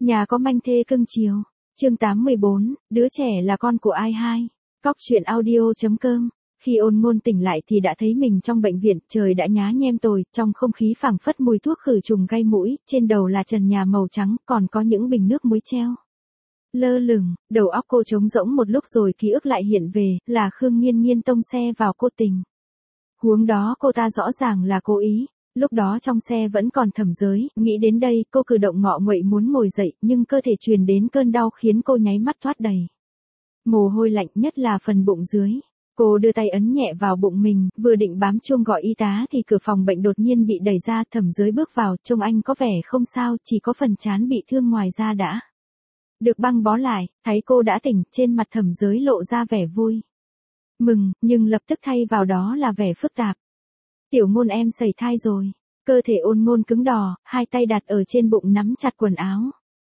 Nhà có manh thê cưng chiều. Chương 814, đứa trẻ là con của ai hai? Cóc truyện audio.com. Khi Ôn Ngôn tỉnh lại thì đã thấy mình trong bệnh viện, trời đã nhá nhem tối, trong không khí phảng phất mùi thuốc khử trùng gây mũi, trên đầu là trần nhà màu trắng, còn có những bình nước muối treo lơ lửng. Đầu óc cô trống rỗng một lúc rồi ký ức lại hiện về, là Khương Nghiên Nghiên tông xe vào cô tình. Huống đó cô ta rõ ràng là cố ý. Lúc đó trong xe vẫn còn Thẩm Giới, nghĩ đến đây, cô cử động ngọ nguậy muốn ngồi dậy, nhưng cơ thể truyền đến cơn đau khiến cô nháy mắt thoát đầy mồ hôi lạnh, nhất là phần bụng dưới. Cô đưa tay ấn nhẹ vào bụng mình, vừa định bám chuông gọi y tá thì cửa phòng bệnh đột nhiên bị đẩy ra, Thẩm Giới bước vào, trông anh có vẻ không sao, chỉ có phần trán bị thương ngoài da đã được băng bó lại. Thấy cô đã tỉnh, trên mặt Thẩm Giới lộ ra vẻ vui mừng, nhưng lập tức thay vào đó là vẻ phức tạp. Tiểu Ngôn, em sẩy thai rồi. Cơ thể Ôn Ngôn cứng đò, hai tay đặt ở trên bụng nắm chặt quần áo.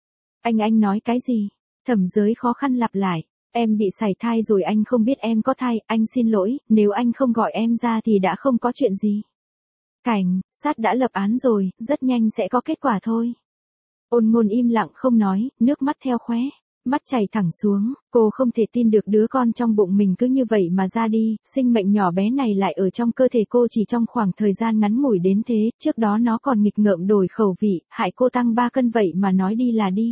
Anh nói cái gì? Thẩm Giới khó khăn lặp lại. Em bị sẩy thai rồi, anh không biết em có thai, anh xin lỗi, nếu anh không gọi em ra thì đã không có chuyện gì. Cảnh sát đã lập án rồi, rất nhanh sẽ có kết quả thôi. Ôn Ngôn im lặng không nói, nước mắt theo khóe mắt chảy thẳng xuống, cô không thể tin được đứa con trong bụng mình cứ như vậy mà ra đi, sinh mệnh nhỏ bé này lại ở trong cơ thể cô chỉ trong khoảng thời gian ngắn ngủi đến thế, trước đó nó còn nghịch ngợm đổi khẩu vị, hại cô tăng 3 cân vậy mà nói đi là đi.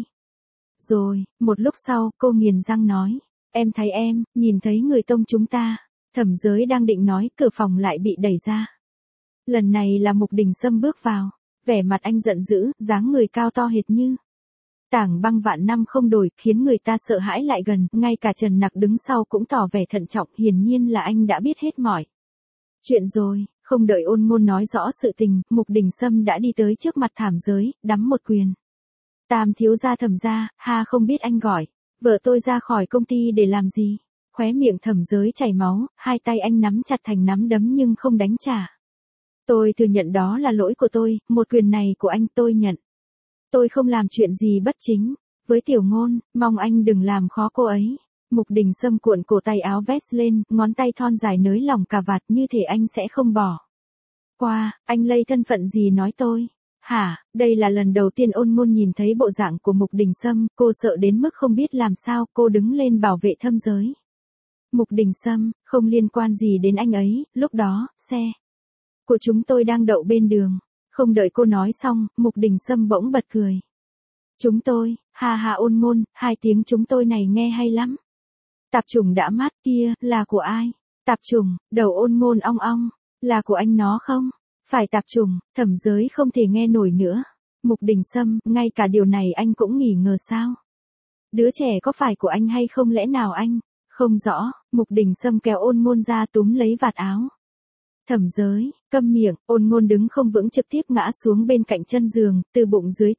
Rồi, một lúc sau, cô nghiền răng nói, em thấy em, nhìn thấy người tông chúng ta. Thẩm Giới đang định nói, cửa phòng lại bị đẩy ra. Lần này là Mục Đình Sâm bước vào, vẻ mặt anh giận dữ, dáng người cao to hệt như tảng băng vạn năm không đổi, khiến người ta sợ hãi lại gần, ngay cả Trần Nặc đứng sau cũng tỏ vẻ thận trọng, hiển nhiên là anh đã biết hết mọi chuyện rồi. Không đợi Ôn Ngôn nói rõ sự tình, Mục Đình Sâm đã đi tới trước mặt Thẩm Giới, đắm một quyền. Tam thiếu gia Thẩm gia, không biết anh gọi vợ tôi ra khỏi công ty để làm gì? Khóe miệng Thẩm Giới chảy máu, hai tay anh nắm chặt thành nắm đấm nhưng không đánh trả. Tôi thừa nhận đó là lỗi của tôi, một quyền này của anh tôi nhận. Tôi không làm chuyện gì bất chính với Tiểu Ngôn, mong anh đừng làm khó cô ấy. Mục Đình Sâm cuộn cổ tay áo vest lên, ngón tay thon dài nới lỏng cà vạt, như thể anh sẽ không bỏ qua. Anh lây thân phận gì nói tôi? Hả? Đây là lần đầu tiên Ôn Ngôn nhìn thấy bộ dạng của Mục Đình Sâm, cô sợ đến mức không biết làm sao, cô đứng lên bảo vệ Thâm Giới. Mục Đình Sâm, không liên quan gì đến anh ấy, lúc đó, xe của chúng tôi đang đậu bên đường. Không đợi cô nói xong, Mục Đình Sâm bỗng bật cười. Chúng tôi, Ôn Ngôn, hai tiếng chúng tôi này nghe hay lắm. Tạp chủng đã mát kia, là của ai? Tạp chủng, đầu Ôn Ngôn ong ong, là của anh nó không? Phải tạp chủng, Thẩm Giới không thể nghe nổi nữa. Mục Đình Sâm, ngay cả điều này anh cũng nghi ngờ sao? Đứa trẻ có phải của anh hay không, lẽ nào anh không rõ? Mục Đình Sâm kéo Ôn Ngôn ra túm lấy vạt áo. Thẩm Giới, câm miệng. Ôn Ngôn đứng không vững, trực tiếp ngã xuống bên cạnh chân giường, từ bụng dưới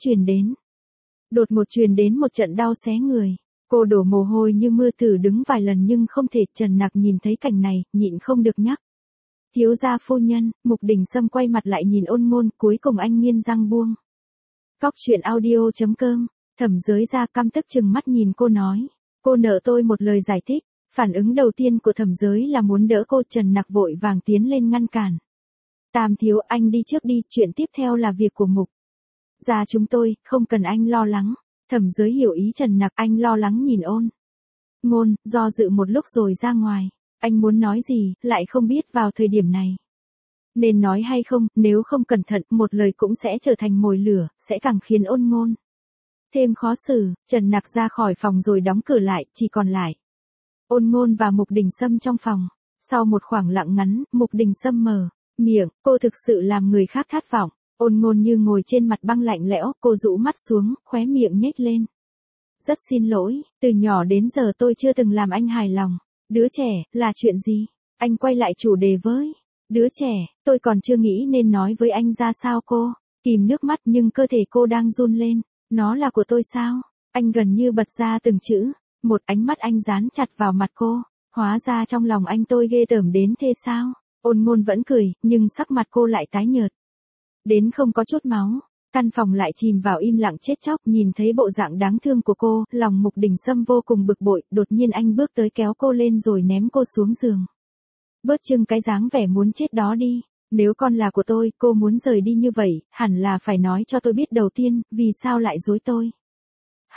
đột ngột truyền đến một trận đau xé người. Cô đổ mồ hôi như mưa, thử đứng vài lần nhưng không thể. Trần Nặc nhìn thấy cảnh này, nhịn không được nhắc. Thiếu gia phu nhân. Mục Đình Sâm quay mặt lại nhìn Ôn Ngôn, cuối cùng anh nghiến răng buông. Cóc truyện audio.com. Thẩm Giới ra căm tức chừng mắt nhìn cô nói. Cô nợ tôi một lời giải thích. Phản ứng đầu tiên của Thẩm Giới là muốn đỡ cô. Trần Nặc vội vàng tiến lên ngăn cản. Tam thiếu, anh đi trước đi, chuyện tiếp theo là việc của Mục gia chúng tôi, không cần anh lo lắng. Thẩm Giới hiểu ý Trần Nặc, anh lo lắng nhìn Ôn Ngôn, do dự một lúc rồi ra ngoài. Anh muốn nói gì, lại không biết vào thời điểm này nên nói hay không, nếu không cẩn thận, một lời cũng sẽ trở thành mồi lửa, sẽ càng khiến Ôn Ngôn thêm khó xử. Trần Nặc ra khỏi phòng rồi đóng cửa lại, chỉ còn lại Ôn Ngôn và Mục Đình Sâm trong phòng. Sau một khoảng lặng ngắn, Mục Đình Sâm mở miệng, cô thực sự làm người khác thất vọng. Ôn Ngôn như ngồi trên mặt băng lạnh lẽo, cô rũ mắt xuống, khóe miệng nhếch lên. Rất xin lỗi, từ nhỏ đến giờ tôi chưa từng làm anh hài lòng. Đứa trẻ, là chuyện gì? Anh quay lại chủ đề với. Đứa trẻ, tôi còn chưa nghĩ nên nói với anh ra sao. Cô kìm nước mắt nhưng cơ thể cô đang run lên. Nó là của tôi sao? Anh gần như bật ra từng chữ. Một ánh mắt anh dán chặt vào mặt cô. Hóa ra trong lòng anh tôi ghê tởm đến thế sao? Ôn Ngôn vẫn cười, nhưng sắc mặt cô lại tái nhợt đến không có chút máu. Căn phòng lại chìm vào im lặng chết chóc. Nhìn thấy bộ dạng đáng thương của cô, lòng Mục Đình Sâm vô cùng bực bội. Đột nhiên anh bước tới kéo cô lên rồi ném cô xuống giường. Bớt trưng cái dáng vẻ muốn chết đó đi. Nếu con là của tôi, cô muốn rời đi như vậy, hẳn là phải nói cho tôi biết đầu tiên, vì sao lại dối tôi.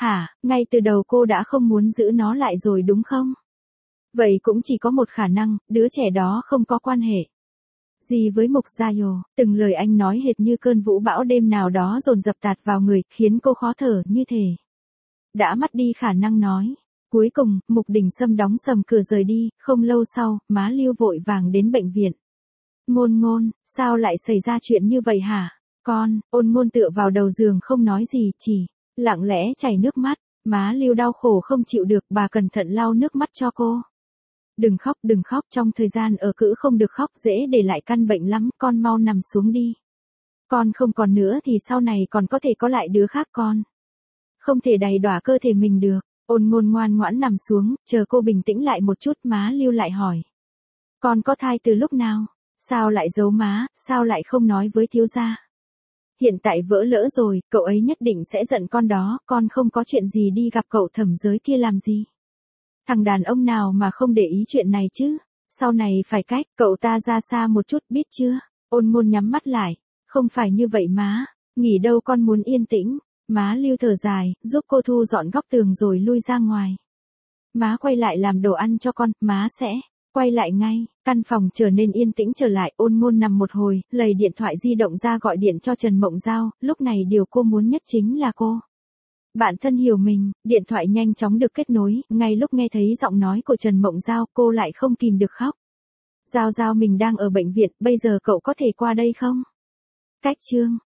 Hả, ngay từ đầu cô đã không muốn giữ nó lại rồi đúng không? Vậy cũng chỉ có một khả năng, đứa trẻ đó không có quan hệ gì với Mục Gia Dồ. Từng lời anh nói hệt như cơn vũ bão đêm nào đó dồn dập tạt vào người, khiến cô khó thở như thể đã mất đi khả năng nói. Cuối cùng, Mục Đình Sâm đóng sầm cửa rời đi, không lâu sau, má Lưu vội vàng đến bệnh viện. Ngôn Ngôn, sao lại xảy ra chuyện như vậy hả? Con, Ôn Ngôn tựa vào đầu giường không nói gì, chỉ lặng lẽ chảy nước mắt. Má Lưu đau khổ không chịu được, bà cẩn thận lau nước mắt cho cô. Đừng khóc, trong thời gian ở cữ không được khóc, dễ để lại căn bệnh lắm, con mau nằm xuống đi. Con không còn nữa thì sau này còn có thể có lại đứa khác con. Không thể đầy đọa cơ thể mình được. Ôn Ngôn ngoan ngoãn nằm xuống, chờ cô bình tĩnh lại một chút, má Lưu lại hỏi. Con có thai từ lúc nào? Sao lại giấu má, sao lại không nói với thiếu gia? Hiện tại vỡ lỡ rồi, cậu ấy nhất định sẽ giận con đó, con không có chuyện gì đi gặp cậu thẩm giới kia làm gì. Thằng đàn ông nào mà không để ý chuyện này chứ, sau này phải cách cậu ta ra xa một chút biết chưa? Ôn Ngôn nhắm mắt lại, không phải như vậy má, nghỉ đâu con muốn yên tĩnh. Má Lưu thở dài, giúp cô thu dọn góc tường rồi lui ra ngoài. Má quay lại làm đồ ăn cho con, má sẽ quay lại ngay. Căn phòng trở nên yên tĩnh trở lại, Ôn Ngôn nằm một hồi, lấy điện thoại di động ra gọi điện cho Trần Mộng Giao, lúc này điều cô muốn nhất chính là cô bản thân hiểu mình. Điện thoại nhanh chóng được kết nối, ngay lúc nghe thấy giọng nói của Trần Mộng Giao, cô lại không kìm được khóc. Giao Giao, mình đang ở bệnh viện, bây giờ cậu có thể qua đây không? Cách chương